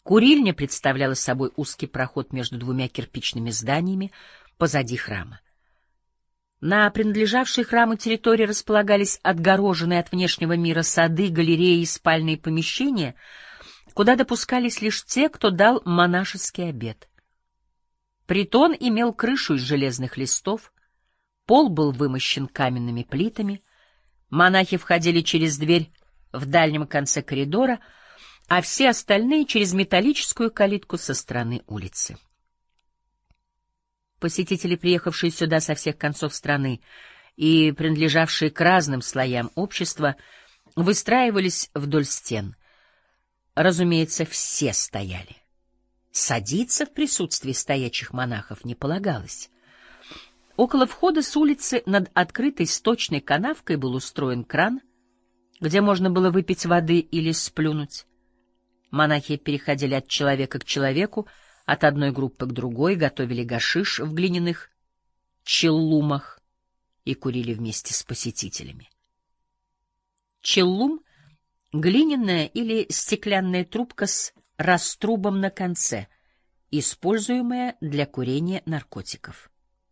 Курильня представляла собой узкий проход между двумя кирпичными зданиями позади храма. На принадлежавшей храму территории располагались отгороженные от внешнего мира сады, галереи и спальные помещения, куда допускались лишь те, кто дал монашеский обет. Притон имел крышу из железных листов, пол был вымощен каменными плитами, монахи входили через дверь в дальнем конце коридора, а все остальные — через металлическую калитку со стороны улицы. Посетители, приехавшие сюда со всех концов страны и принадлежавшие к разным слоям общества, выстраивались вдоль стен. Разумеется, все стояли. Садиться в присутствии стоячих монахов не полагалось. Около входа с улицы над открытой сточной канавкой был устроен кран, где можно было выпить воды или сплюнуть. Монахи переходили от человека к человеку, от одной группы к другой, готовили гашиш в глиняных челлумах и курили вместе с посетителями. Челлум — глиняная или стеклянная трубка с раструбом на конце, используемая для курения наркотиков.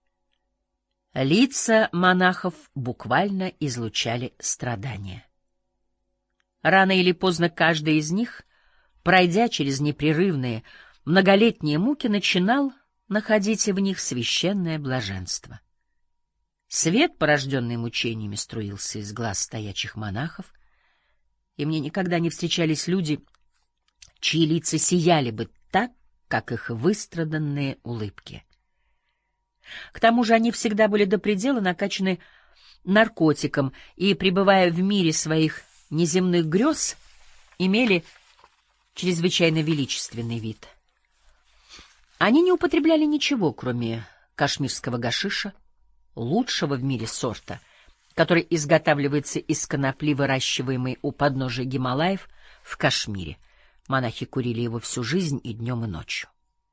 Лица монахов буквально излучали страдания. Рано или поздно каждый из них, пройдя через непрерывные, многолетние муки, начинал находить в них священное блаженство. Свет, порожденный мучениями, струился из глаз стоячих монахов, и мне никогда не встречались люди, чьи лица сияли бы так, как их выстраданные улыбки. К тому же они всегда были до предела накачаны наркотиком и, пребывая в мире своих неземных грез, имели чрезвычайно величественный вид. Они не употребляли ничего, кроме кашмирского гашиша, лучшего в мире сорта, который изготавливается из конопли, выращиваемой у подножия Гималаев в Кашмире. Монахи курили его всю жизнь и днем, и ночью.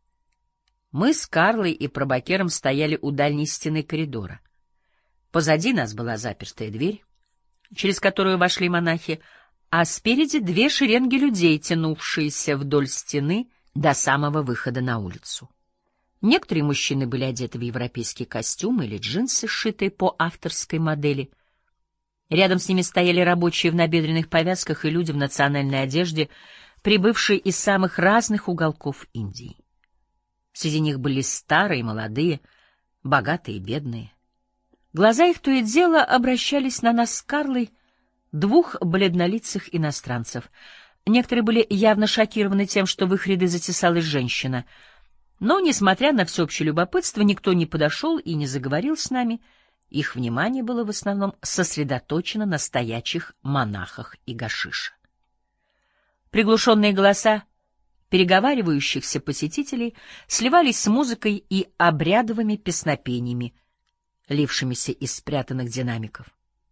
Мы с Карлой и Пробакером стояли у дальней стены коридора. Позади нас была запертая дверь, через которую вошли монахи, а спереди две шеренги людей, тянувшиеся вдоль стены до самого выхода на улицу. Некоторые мужчины были одеты в европейские костюмы или джинсы, сшитые по авторской модели. Рядом с ними стояли рабочие в набедренных повязках и люди в национальной одежде, прибывшие из самых разных уголков Индии. Среди них были старые, молодые, богатые и бедные. Глаза их то и дело обращались на нас с Карлой, двух бледнолицых иностранцев. Некоторые были явно шокированы тем, что в их ряды затесалась женщина. Но, несмотря на всеобщее любопытство, никто не подошел и не заговорил с нами. Их внимание было в основном сосредоточено на стоячих монахах и гашише. Приглушенные голоса переговаривающихся посетителей сливались с музыкой и обрядовыми песнопениями, лившимися из спрятанных динамиков.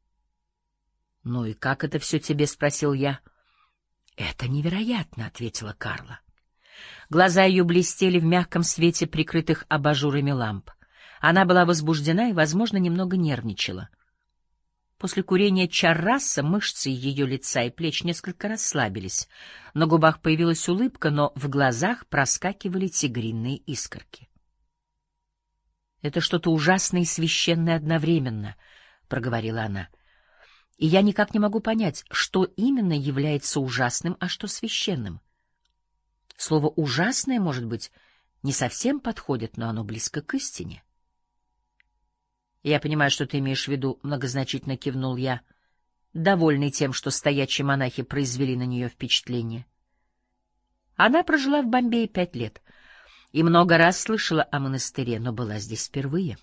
— Ну и как это все тебе? — спросил я. — Это невероятно, — ответила Карла. Глаза ее блестели в мягком свете прикрытых абажурами ламп. Она была возбуждена и, возможно, немного нервничала. После курения чарраса мышцы ее лица и плеч несколько расслабились. На губах появилась улыбка, но в глазах проскакивали тигриные искорки. — Это что-то ужасное и священное одновременно, — проговорила она. — И я никак не могу понять, что именно является ужасным, а что священным. Слово «ужасное», может быть, не совсем подходит, но оно близко к истине. — Я понимаю, что ты имеешь в виду, — многозначительно кивнул я, довольный тем, что стоячие монахи произвели на нее впечатление. Она прожила в Бомбее 5 лет и много раз слышала о монастыре, но была здесь впервые.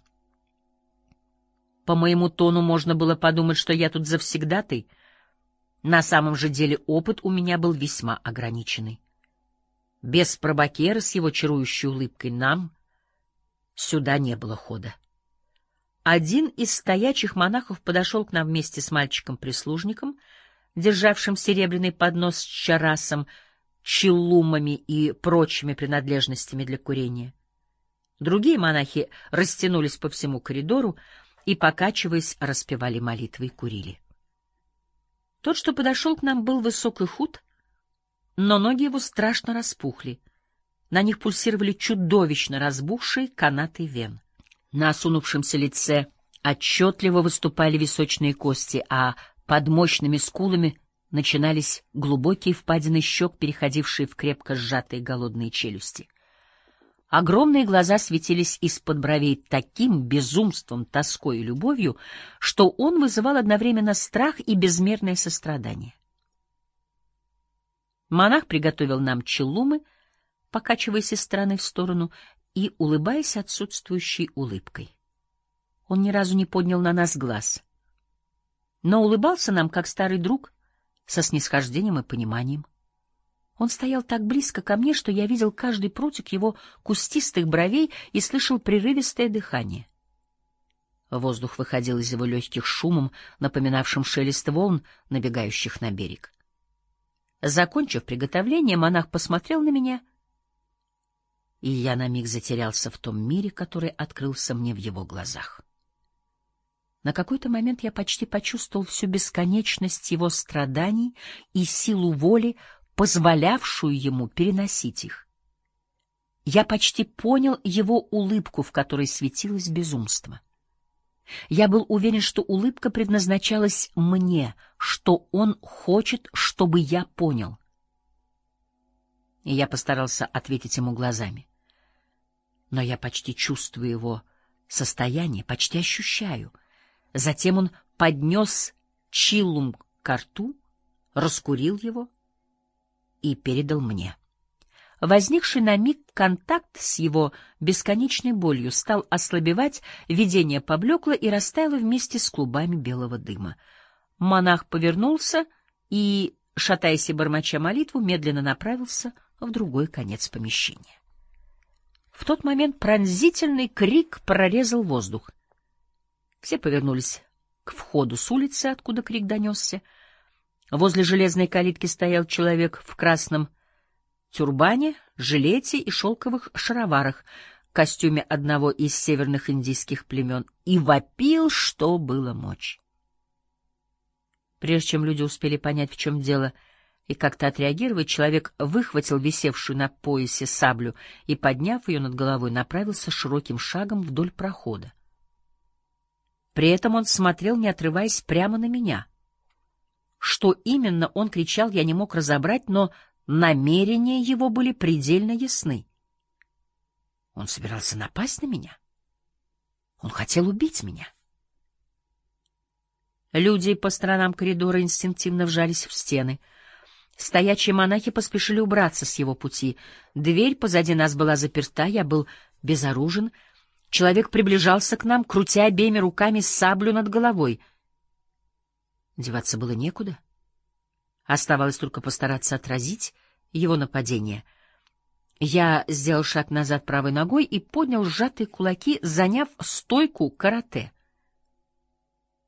По моему тону можно было подумать, что я тут завсегдатый. На самом же деле опыт у меня был весьма ограниченный. Без Пробакера с его чарующей улыбкой нам сюда не было хода. Один из стоячих монахов подошел к нам вместе с мальчиком-прислужником, державшим серебряный поднос с чарасом, чиллумами и прочими принадлежностями для курения. Другие монахи растянулись по всему коридору и, покачиваясь, распевали молитвы и курили. Тот, что подошел к нам, был высок и худ, но ноги его страшно распухли. На них пульсировали чудовищно разбухшие канаты вен. На осунувшемся лице отчетливо выступали височные кости, а под мощными скулами начинались глубокие впадины щек, переходившие в крепко сжатые голодные челюсти. Огромные глаза светились из-под бровей таким безумством, тоской и любовью, что он вызывал одновременно страх и безмерное сострадание. Монах приготовил нам челумы, покачиваясь из стороны в сторону и улыбаясь отсутствующей улыбкой. Он ни разу не поднял на нас глаз, но улыбался нам, как старый друг, со снисхождением и пониманием. Он стоял так близко ко мне, что я видел каждый прутик его кустистых бровей и слышал прерывистое дыхание. Воздух выходил из его легких шумом, напоминавшим шелест волн, набегающих на берег. Закончив приготовление, монах посмотрел на меня, и я на миг затерялся в том мире, который открылся мне в его глазах. На какой-то момент я почти почувствовал всю бесконечность его страданий и силу воли, позволявшую ему переносить их. Я почти понял его улыбку, в которой светилось безумство. Я был уверен, что улыбка предназначалась мне, что он хочет, чтобы я понял. И я постарался ответить ему глазами. Но я почти чувствую его состояние, почти ощущаю. Затем он поднес чиллум ко рту, раскурил его и передал мне. Возникший на миг контакт с его бесконечной болью стал ослабевать, видение поблекло и растаяло вместе с клубами белого дыма. Монах повернулся и, шатаясь и бормоча молитву, медленно направился в другой конец помещения. В тот момент пронзительный крик прорезал воздух. Все повернулись к входу с улицы, откуда крик донесся. Возле железной калитки стоял человек в красном тюрбане, жилете и шелковых шароварах, костюме одного из северных индийских племен, и вопил, что было мочь. Прежде чем люди успели понять, в чем дело, и как-то отреагировать, человек выхватил висевшую на поясе саблю и, подняв ее над головой, направился широким шагом вдоль прохода. При этом он смотрел, не отрываясь, прямо на меня. Что именно он кричал, я не мог разобрать, но намерения его были предельно ясны. Он собирался напасть на меня. Он хотел убить меня. Люди по сторонам коридора инстинктивно вжались в стены. Стоячие монахи поспешили убраться с его пути. Дверь позади нас была заперта, я был безоружен. Человек приближался к нам, крутя обеими руками саблю над головой. Деваться было некуда. Оставалось только постараться отразить его нападение. Я сделал шаг назад правой ногой и поднял сжатые кулаки, заняв стойку карате.